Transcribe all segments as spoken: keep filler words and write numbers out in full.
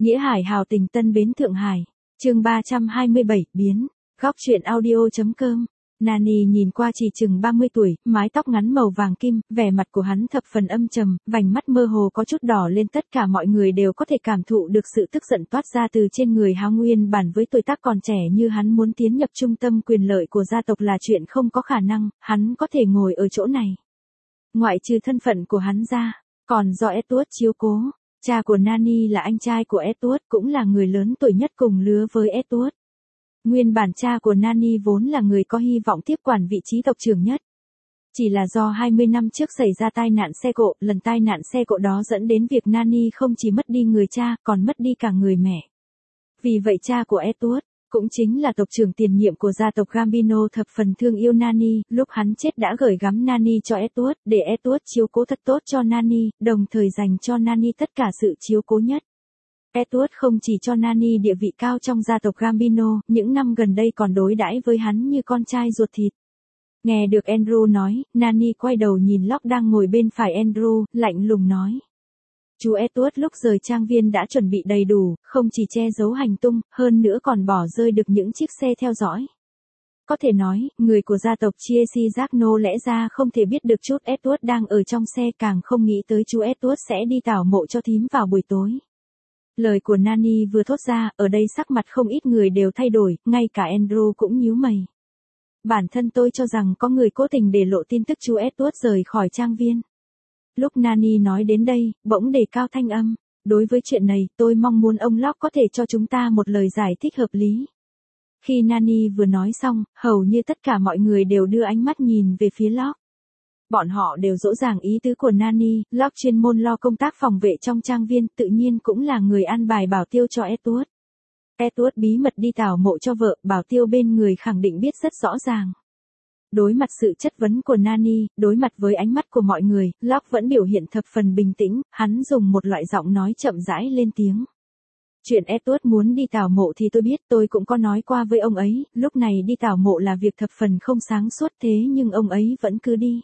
Nghĩa Hải hào tình Tân Bến Thượng Hải. Chương ba trăm hai mươi bảy, biến. Góc truyện audio.com. Nani nhìn qua chỉ chừng ba mươi tuổi, mái tóc ngắn màu vàng kim, vẻ mặt của hắn thập phần âm trầm, vành mắt mơ hồ có chút đỏ lên, tất cả mọi người đều có thể cảm thụ được sự tức giận toát ra từ trên người hắn. Nguyên bản với tuổi tác còn trẻ như hắn muốn tiến nhập trung tâm quyền lợi của gia tộc là chuyện không có khả năng, hắn có thể ngồi ở chỗ này. Ngoại trừ thân phận của hắn ra, còn do Edward chiếu cố. Cha của Nani là anh trai của Edward, cũng là người lớn tuổi nhất cùng lứa với Edward. Nguyên bản cha của Nani vốn là người có hy vọng tiếp quản vị trí tộc trưởng nhất. Chỉ là do hai mươi năm trước xảy ra tai nạn xe cộ, lần tai nạn xe cộ đó dẫn đến việc Nani không chỉ mất đi người cha, còn mất đi cả người mẹ. Vì vậy cha của Edward, cũng chính là tộc trưởng tiền nhiệm của gia tộc Gambino thập phần thương yêu Nani, lúc hắn chết đã gửi gắm Nani cho Edward, để Edward chiếu cố thật tốt cho Nani, đồng thời dành cho Nani tất cả sự chiếu cố nhất. Edward không chỉ cho Nani địa vị cao trong gia tộc Gambino, những năm gần đây còn đối đãi với hắn như con trai ruột thịt. Nghe được Andrew nói, Nani quay đầu nhìn Locke đang ngồi bên phải Andrew, lạnh lùng nói. Chú Edward lúc rời trang viên đã chuẩn bị đầy đủ, không chỉ che giấu hành tung, hơn nữa còn bỏ rơi được những chiếc xe theo dõi. Có thể nói, người của gia tộc Chiesi Giacno lẽ ra không thể biết được chút Edward đang ở trong xe, càng không nghĩ tới chú Edward sẽ đi tảo mộ cho thím vào buổi tối. Lời của Nani vừa thốt ra, ở đây sắc mặt không ít người đều thay đổi, ngay cả Andrew cũng nhíu mày. Bản thân tôi cho rằng có người cố tình để lộ tin tức chú Edward rời khỏi trang viên. Lúc Nani nói đến đây, bỗng đề cao thanh âm. Đối với chuyện này, tôi mong muốn ông Locke có thể cho chúng ta một lời giải thích hợp lý. Khi Nani vừa nói xong, hầu như tất cả mọi người đều đưa ánh mắt nhìn về phía Locke. Bọn họ đều rõ ràng ý tứ của Nani, Locke chuyên môn lo công tác phòng vệ trong trang viên, tự nhiên cũng là người an bài bảo tiêu cho Edward. Edward bí mật đi tảo mộ cho vợ, bảo tiêu bên người khẳng định biết rất rõ ràng. Đối mặt sự chất vấn của Nani, đối mặt với ánh mắt của mọi người, Locke vẫn biểu hiện thập phần bình tĩnh, hắn dùng một loại giọng nói chậm rãi lên tiếng. Chuyện Edward muốn đi tảo mộ thì tôi biết, tôi cũng có nói qua với ông ấy, lúc này đi tảo mộ là việc thập phần không sáng suốt, thế nhưng ông ấy vẫn cứ đi.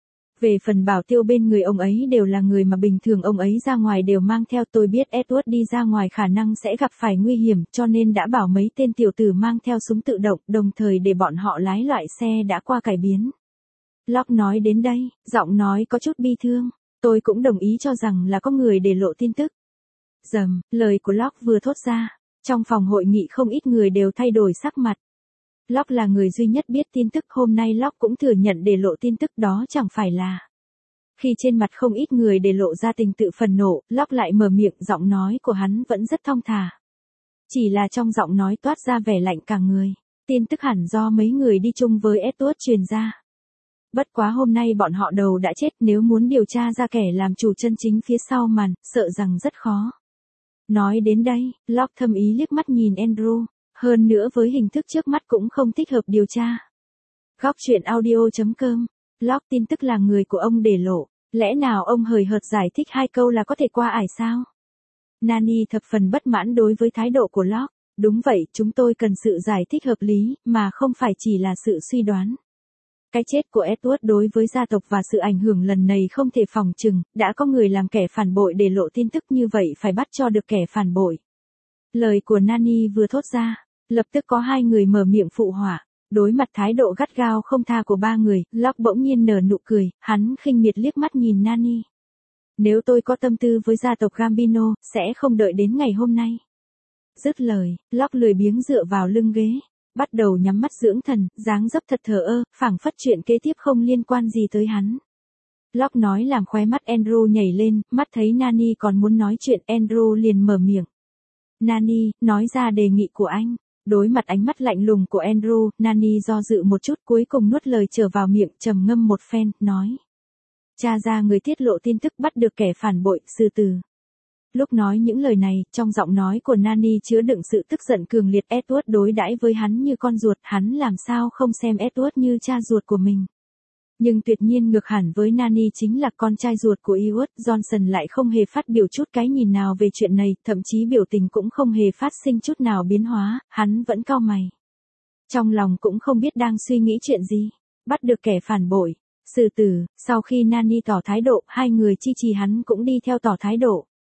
Về phần bảo tiêu bên người ông ấy đều là người mà bình thường ông ấy ra ngoài đều mang theo, tôi biết Edward đi ra ngoài khả năng sẽ gặp phải nguy hiểm, cho nên đã bảo mấy tên tiểu tử mang theo súng tự động, đồng thời để bọn họ lái loại xe đã qua cải biến. Locke nói đến đây, giọng nói có chút bi thương, tôi cũng đồng ý cho rằng là có người để lộ tin tức. Dầm, lời của Locke vừa thốt ra, trong phòng hội nghị không ít người đều thay đổi sắc mặt. Locke là người duy nhất biết tin tức, hôm nay Locke cũng thừa nhận để lộ tin tức đó chẳng phải là. Khi trên mặt không ít người để lộ ra tình tự phần nộ, Locke lại mở miệng, giọng nói của hắn vẫn rất thong thả. Chỉ là trong giọng nói toát ra vẻ lạnh cả người, tin tức hẳn do mấy người đi chung với Edward truyền ra. Bất quá hôm nay bọn họ đầu đã chết, nếu muốn điều tra ra kẻ làm chủ chân chính phía sau màn, sợ rằng rất khó. Nói đến đây, Locke thâm ý liếc mắt nhìn Andrew. Hơn nữa với hình thức trước mắt cũng không thích hợp điều tra. Góc truyện audio.com. Locke tin tức là người của ông để lộ. Lẽ nào ông hời hợt giải thích hai câu là có thể qua ải sao? Nani thập phần bất mãn đối với thái độ của Locke. Đúng vậy, chúng tôi cần sự giải thích hợp lý, mà không phải chỉ là sự suy đoán. Cái chết của Edward đối với gia tộc và sự ảnh hưởng lần này không thể phòng chừng, đã có người làm kẻ phản bội để lộ tin tức, như vậy phải bắt cho được kẻ phản bội. Lời của Nani vừa thốt ra, lập tức có hai người mở miệng phụ họa. Đối mặt thái độ gắt gao không tha của ba người, Locke bỗng nhiên nở nụ cười, hắn khinh miệt liếc mắt nhìn Nani. Nếu tôi có tâm tư với gia tộc Gambino, sẽ không đợi đến ngày hôm nay. Dứt lời, Locke lười biếng dựa vào lưng ghế, bắt đầu nhắm mắt dưỡng thần, dáng dấp thật thờ ơ, phảng phất chuyện kế tiếp không liên quan gì tới hắn. Locke nói làm khóe mắt Andrew nhảy lên, mắt thấy Nani còn muốn nói chuyện, Andrew liền mở miệng. Nani, nói ra đề nghị của anh. Đối mặt ánh mắt lạnh lùng của Andrew, Nani do dự một chút, cuối cùng nuốt lời trở vào miệng, trầm ngâm một phen, nói. Tra ra người tiết lộ tin tức, bắt được kẻ phản bội, xử tử. Lúc nói những lời này, trong giọng nói của Nani chứa đựng sự tức giận cường liệt. Edward đối đãi với hắn như con ruột, hắn làm sao không xem Edward như cha ruột của mình. Nhưng tuyệt nhiên ngược hẳn với Nani chính là con trai ruột của Edward. Johnson lại không hề phát biểu chút cái nhìn nào về chuyện này, thậm chí biểu tình cũng không hề phát sinh chút nào biến hóa, hắn vẫn cau mày. Trong lòng cũng không biết đang suy nghĩ chuyện gì. Bắt được kẻ phản bội, xử tử. Sau khi Nani tỏ thái độ, hai người chi trì hắn cũng đi theo tỏ thái độ.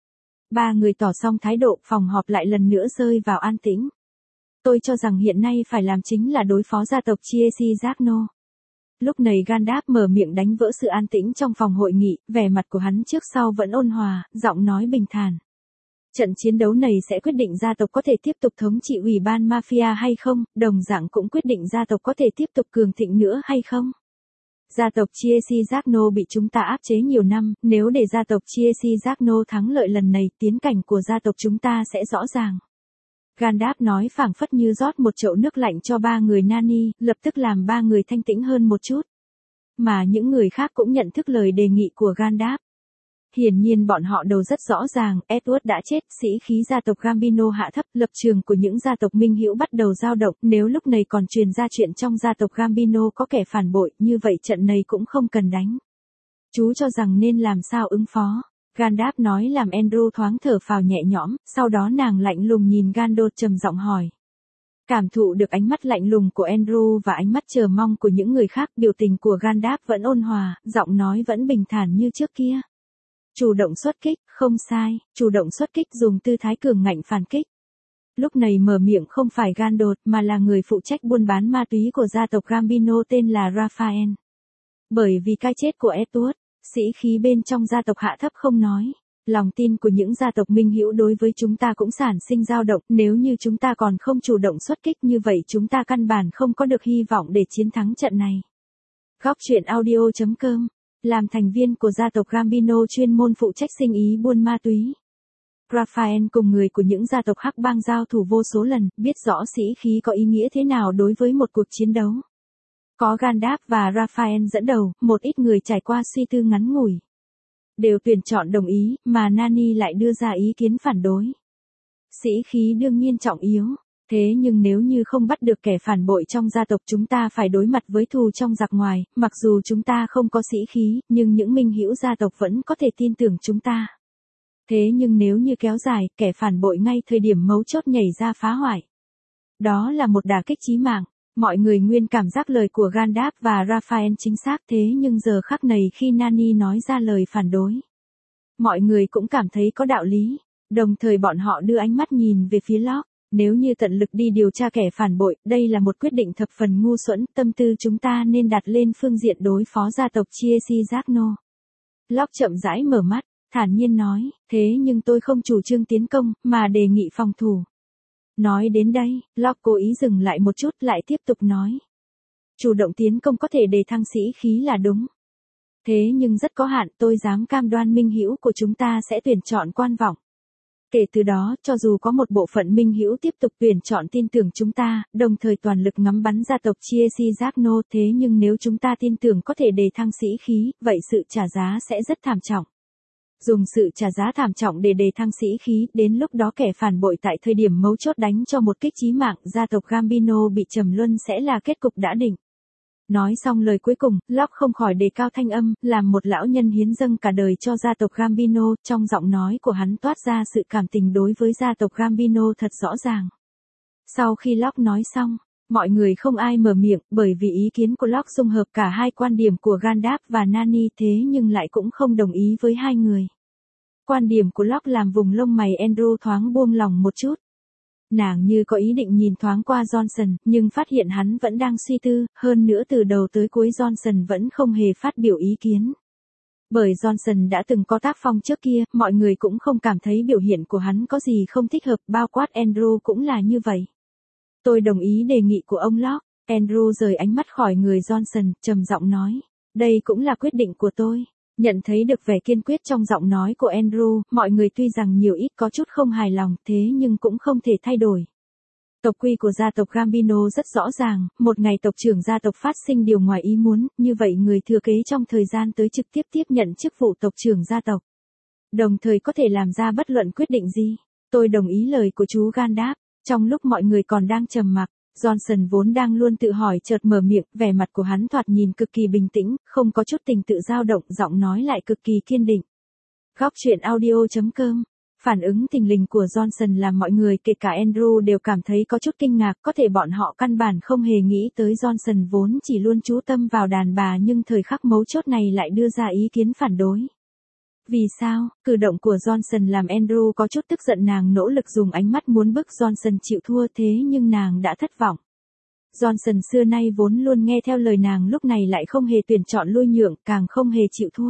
Ba người tỏ xong thái độ, phòng họp lại lần nữa rơi vào an tĩnh. Tôi cho rằng hiện nay phải làm chính là đối phó gia tộc Chiesi Giagno. Lúc này Gandalf mở miệng đánh vỡ sự an tĩnh trong phòng hội nghị, vẻ mặt của hắn trước sau vẫn ôn hòa, giọng nói bình thản. Trận chiến đấu này sẽ quyết định gia tộc có thể tiếp tục thống trị ủy ban mafia hay không, đồng dạng cũng quyết định gia tộc có thể tiếp tục cường thịnh nữa hay không. Gia tộc Chiesi Giagno bị chúng ta áp chế nhiều năm, nếu để gia tộc Chiesi Giagno thắng lợi lần này, tiến cảnh của gia tộc chúng ta sẽ rõ ràng. Gandalf nói phảng phất như rót một chậu nước lạnh cho ba người Nani, lập tức làm ba người thanh tĩnh hơn một chút. Mà những người khác cũng nhận thức lời đề nghị của Gandalf. Hiển nhiên bọn họ đều rất rõ ràng, Edward đã chết, sĩ khí gia tộc Gambino hạ thấp, lập trường của những gia tộc minh hữu bắt đầu dao động, nếu lúc này còn truyền ra chuyện trong gia tộc Gambino có kẻ phản bội, như vậy trận này cũng không cần đánh. Chú cho rằng nên làm sao ứng phó? Gandalf nói làm Andrew thoáng thở phào nhẹ nhõm, sau đó nàng lạnh lùng nhìn Gandalf trầm giọng hỏi. Cảm thụ được ánh mắt lạnh lùng của Andrew và ánh mắt chờ mong của những người khác, biểu tình của Gandalf vẫn ôn hòa, giọng nói vẫn bình thản như trước kia. Chủ động xuất kích, không sai, chủ động xuất kích dùng tư thái cường ngạnh phản kích. Lúc này mở miệng không phải Gandalf mà là người phụ trách buôn bán ma túy của gia tộc Gambino tên là Raphael. Bởi vì cái chết của Edward, sĩ khí bên trong gia tộc hạ thấp không nói. Lòng tin của những gia tộc minh hữu đối với chúng ta cũng sản sinh dao động, nếu như chúng ta còn không chủ động xuất kích như vậy chúng ta căn bản không có được hy vọng để chiến thắng trận này. Góc truyện audio chấm com. Làm thành viên của gia tộc Gambino chuyên môn phụ trách sinh ý buôn ma túy. Raphael cùng người của những gia tộc hắc bang giao thủ vô số lần, biết rõ sĩ khí có ý nghĩa thế nào đối với một cuộc chiến đấu. Có Gandalf và Raphael dẫn đầu, một ít người trải qua suy tư ngắn ngủi. Đều tuyển chọn đồng ý, mà Nani lại đưa ra ý kiến phản đối. Sĩ khí đương nhiên trọng yếu. Thế nhưng nếu như không bắt được kẻ phản bội trong gia tộc chúng ta phải đối mặt với thù trong giặc ngoài, mặc dù chúng ta không có sĩ khí, nhưng những minh hữu gia tộc vẫn có thể tin tưởng chúng ta. Thế nhưng nếu như kéo dài, kẻ phản bội ngay thời điểm mấu chốt nhảy ra phá hoại. Đó là một đả kích chí mạng. Mọi người nguyên cảm giác lời của Gandalf và Raphael chính xác thế nhưng giờ khắc này khi Nani nói ra lời phản đối. Mọi người cũng cảm thấy có đạo lý, đồng thời bọn họ đưa ánh mắt nhìn về phía Locke. Nếu như tận lực đi điều tra kẻ phản bội, đây là một quyết định thập phần ngu xuẩn, tâm tư chúng ta nên đặt lên phương diện đối phó gia tộc Chiesi Giagno. Locke chậm rãi mở mắt, thản nhiên nói, thế nhưng tôi không chủ trương tiến công, mà đề nghị phòng thủ. Nói đến đây, Locke cố ý dừng lại một chút lại tiếp tục nói. Chủ động tiến công có thể đề thăng sĩ khí là đúng. Thế nhưng rất có hạn, tôi dám cam đoan minh hữu của chúng ta sẽ tuyển chọn quan vọng. Kể từ đó, cho dù có một bộ phận minh hữu tiếp tục tuyển chọn tin tưởng chúng ta, đồng thời toàn lực ngắm bắn gia tộc Chiesi Giagno, thế nhưng nếu chúng ta tin tưởng có thể đề thăng sĩ khí, vậy sự trả giá sẽ rất thảm trọng. Dùng sự trả giá thảm trọng để đề thăng sĩ khí, đến lúc đó kẻ phản bội tại thời điểm mấu chốt đánh cho một kích chí mạng, gia tộc Gambino bị trầm luân sẽ là kết cục đã định. Nói xong lời cuối cùng, Locke không khỏi đề cao thanh âm, làm một lão nhân hiến dâng cả đời cho gia tộc Gambino, trong giọng nói của hắn toát ra sự cảm tình đối với gia tộc Gambino thật rõ ràng. Sau khi Locke nói xong, mọi người không ai mở miệng, bởi vì ý kiến của Locke dung hợp cả hai quan điểm của Gandalf và Nani thế nhưng lại cũng không đồng ý với hai người. Quan điểm của Locke làm vùng lông mày Andrew thoáng buông lòng một chút. Nàng như có ý định nhìn thoáng qua Johnson, nhưng phát hiện hắn vẫn đang suy tư, hơn nữa từ đầu tới cuối Johnson vẫn không hề phát biểu ý kiến. Bởi Johnson đã từng có tác phong trước kia, mọi người cũng không cảm thấy biểu hiện của hắn có gì không thích hợp, bao quát Andrew cũng là như vậy. Tôi đồng ý đề nghị của ông Locke. Andrew rời ánh mắt khỏi người Johnson, trầm giọng nói. Đây cũng là quyết định của tôi. Nhận thấy được vẻ kiên quyết trong giọng nói của Andrew, mọi người tuy rằng nhiều ít có chút không hài lòng, thế nhưng cũng không thể thay đổi. Tộc quy của gia tộc Gambino rất rõ ràng, một ngày tộc trưởng gia tộc phát sinh điều ngoài ý muốn, như vậy người thừa kế trong thời gian tới trực tiếp tiếp nhận chức vụ tộc trưởng gia tộc. Đồng thời có thể làm ra bất luận quyết định gì. Tôi đồng ý lời của chú Gandalf. Trong lúc mọi người còn đang trầm mặc, Johnson vốn đang luôn tự hỏi chợt mở miệng, vẻ mặt của hắn thoạt nhìn cực kỳ bình tĩnh, không có chút tình tự dao động, giọng nói lại cực kỳ kiên định. Góc truyện audio chấm com. Phản ứng thình lình của Johnson làm mọi người kể cả Andrew đều cảm thấy có chút kinh ngạc, có thể bọn họ căn bản không hề nghĩ tới Johnson vốn chỉ luôn chú tâm vào đàn bà nhưng thời khắc mấu chốt này lại đưa ra ý kiến phản đối. Vì sao? Cử động của Johnson làm Andrew có chút tức giận, nàng nỗ lực dùng ánh mắt muốn bức Johnson chịu thua thế nhưng nàng đã thất vọng. Johnson xưa nay vốn luôn nghe theo lời nàng, lúc này lại không hề tuyển chọn lui nhượng, càng không hề chịu thua.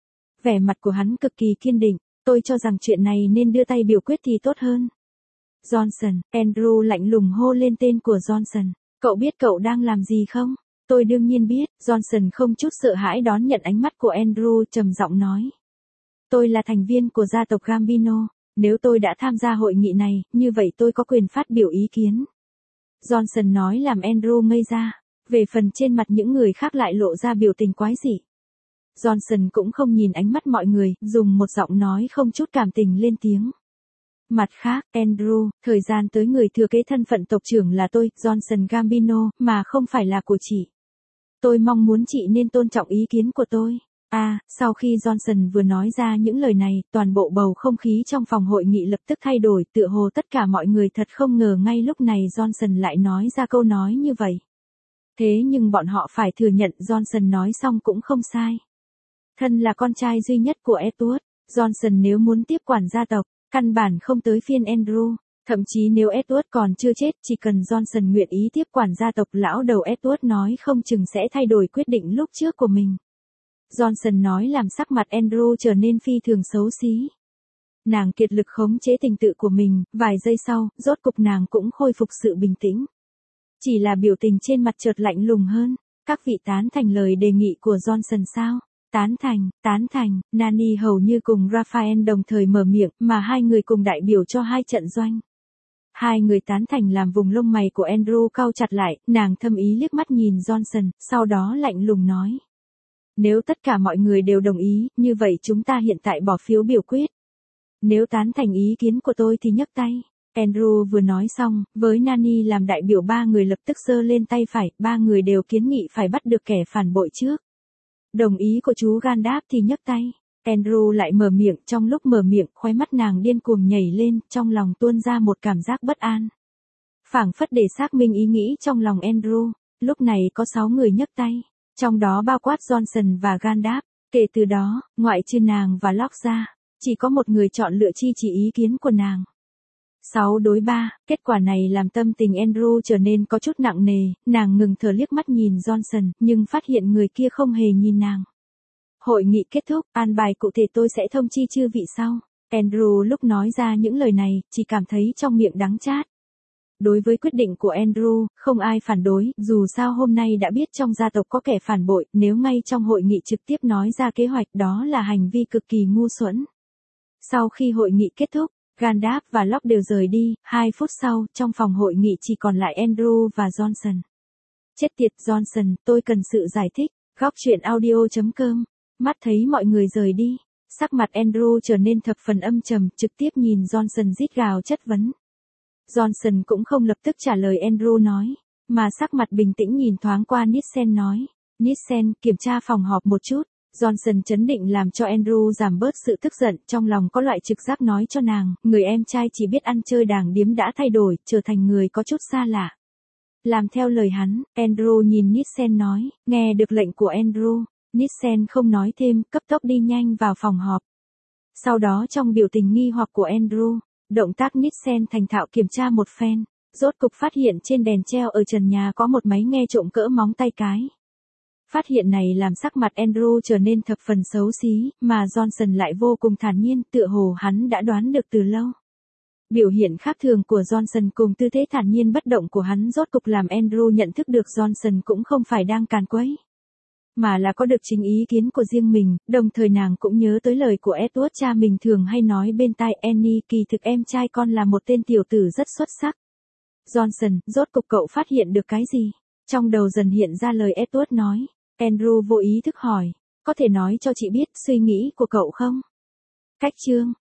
Vẻ mặt của hắn cực kỳ kiên định, tôi cho rằng chuyện này nên đưa tay biểu quyết thì tốt hơn. Johnson, Andrew lạnh lùng hô lên tên của Johnson. Cậu biết cậu đang làm gì không? Tôi đương nhiên biết, Johnson không chút sợ hãi đón nhận ánh mắt của Andrew, trầm giọng nói. Tôi là thành viên của gia tộc Gambino, nếu tôi đã tham gia hội nghị này, như vậy tôi có quyền phát biểu ý kiến. Johnson nói làm Andrew ngây ra, về phần trên mặt những người khác lại lộ ra biểu tình quái dị. Johnson cũng không nhìn ánh mắt mọi người, dùng một giọng nói không chút cảm tình lên tiếng. Mặt khác, Andrew, thời gian tới người thừa kế thân phận tộc trưởng là tôi, Johnson Gambino, mà không phải là của chị. Tôi mong muốn chị nên tôn trọng ý kiến của tôi. À, sau khi Johnson vừa nói ra những lời này, toàn bộ bầu không khí trong phòng hội nghị lập tức thay đổi, tựa hồ tất cả mọi người thật không ngờ ngay lúc này Johnson lại nói ra câu nói như vậy. Thế nhưng bọn họ phải thừa nhận Johnson nói xong cũng không sai. Thân là con trai duy nhất của Edward, Johnson nếu muốn tiếp quản gia tộc, căn bản không tới phiên Andrew. Thậm chí nếu Edward còn chưa chết, chỉ cần Johnson nguyện ý tiếp quản gia tộc, lão đầu Edward nói không chừng sẽ thay đổi quyết định lúc trước của mình. Johnson nói làm sắc mặt Andrew trở nên phi thường xấu xí. Nàng kiệt lực khống chế tình tự của mình, vài giây sau, rốt cục nàng cũng khôi phục sự bình tĩnh. Chỉ là biểu tình trên mặt chợt lạnh lùng hơn. Các vị tán thành lời đề nghị của Johnson sao? Tán thành, tán thành, Nani hầu như cùng Raphael đồng thời mở miệng, mà hai người cùng đại biểu cho hai trận doanh. Hai người tán thành làm vùng lông mày của Andrew cau chặt lại, nàng thâm ý liếc mắt nhìn Johnson, sau đó lạnh lùng nói. Nếu tất cả mọi người đều đồng ý, như vậy chúng ta hiện tại bỏ phiếu biểu quyết. Nếu tán thành ý kiến của tôi thì nhấc tay. Andrew vừa nói xong, với Nani làm đại biểu ba người lập tức giơ lên tay phải, ba người đều kiến nghị phải bắt được kẻ phản bội trước. Đồng ý của chú Gandalf thì nhấc tay. Andrew lại mở miệng, trong lúc mở miệng, khóe mắt nàng điên cuồng nhảy lên, trong lòng tuôn ra một cảm giác bất an. Phảng phất để xác minh ý nghĩ trong lòng Andrew, lúc này có sáu người nhấc tay, trong đó bao quát Johnson và Gandalf. Kể từ đó, ngoại trừ nàng và Locke ra, chỉ có một người chọn lựa chi chỉ ý kiến của nàng. sáu đối ba, kết quả này làm tâm tình Andrew trở nên có chút nặng nề, nàng ngừng thở liếc mắt nhìn Johnson, nhưng phát hiện người kia không hề nhìn nàng. Hội nghị kết thúc, an bài cụ thể tôi sẽ thông chi chư vị sau. Andrew lúc nói ra những lời này, chỉ cảm thấy trong miệng đắng chát. Đối với quyết định của Andrew, không ai phản đối, dù sao hôm nay đã biết trong gia tộc có kẻ phản bội, nếu ngay trong hội nghị trực tiếp nói ra kế hoạch đó là hành vi cực kỳ ngu xuẩn. Sau khi hội nghị kết thúc, Gandalf và Locke đều rời đi, hai phút sau, trong phòng hội nghị chỉ còn lại Andrew và Johnson. Chết tiệt Johnson, tôi cần sự giải thích. Góc truyện audio chấm com. Mắt thấy mọi người rời đi, sắc mặt Andrew trở nên thập phần âm trầm, trực tiếp nhìn Johnson rít gào chất vấn. Johnson cũng không lập tức trả lời Andrew nói, mà sắc mặt bình tĩnh nhìn thoáng qua Nielsen nói. Nielsen, kiểm tra phòng họp một chút. Johnson chấn định làm cho Andrew giảm bớt sự tức giận, trong lòng có loại trực giác nói cho nàng, người em trai chỉ biết ăn chơi đàng điếm đã thay đổi, trở thành người có chút xa lạ. Làm theo lời hắn, Andrew nhìn Nielsen nói, nghe được lệnh của Andrew, Nielsen không nói thêm, cấp tốc đi nhanh vào phòng họp. Sau đó trong biểu tình nghi hoặc của Andrew, động tác Nielsen thành thạo kiểm tra một phen, rốt cục phát hiện trên đèn treo ở trần nhà có một máy nghe trộm cỡ móng tay cái. Phát hiện này làm sắc mặt Andrew trở nên thập phần xấu xí, mà Johnson lại vô cùng thản nhiên, tựa hồ hắn đã đoán được từ lâu. Biểu hiện khác thường của Johnson cùng tư thế thản nhiên bất động của hắn rốt cục làm Andrew nhận thức được Johnson cũng không phải đang càn quấy, mà là có được chính ý kiến của riêng mình, đồng thời nàng cũng nhớ tới lời của Edward cha mình thường hay nói bên tai Annie, kỳ thực em trai con là một tên tiểu tử rất xuất sắc. Johnson, rốt cục cậu phát hiện được cái gì? Trong đầu dần hiện ra lời Edward nói. Andrew vô ý thức hỏi, có thể nói cho chị biết suy nghĩ của cậu không? Cách chương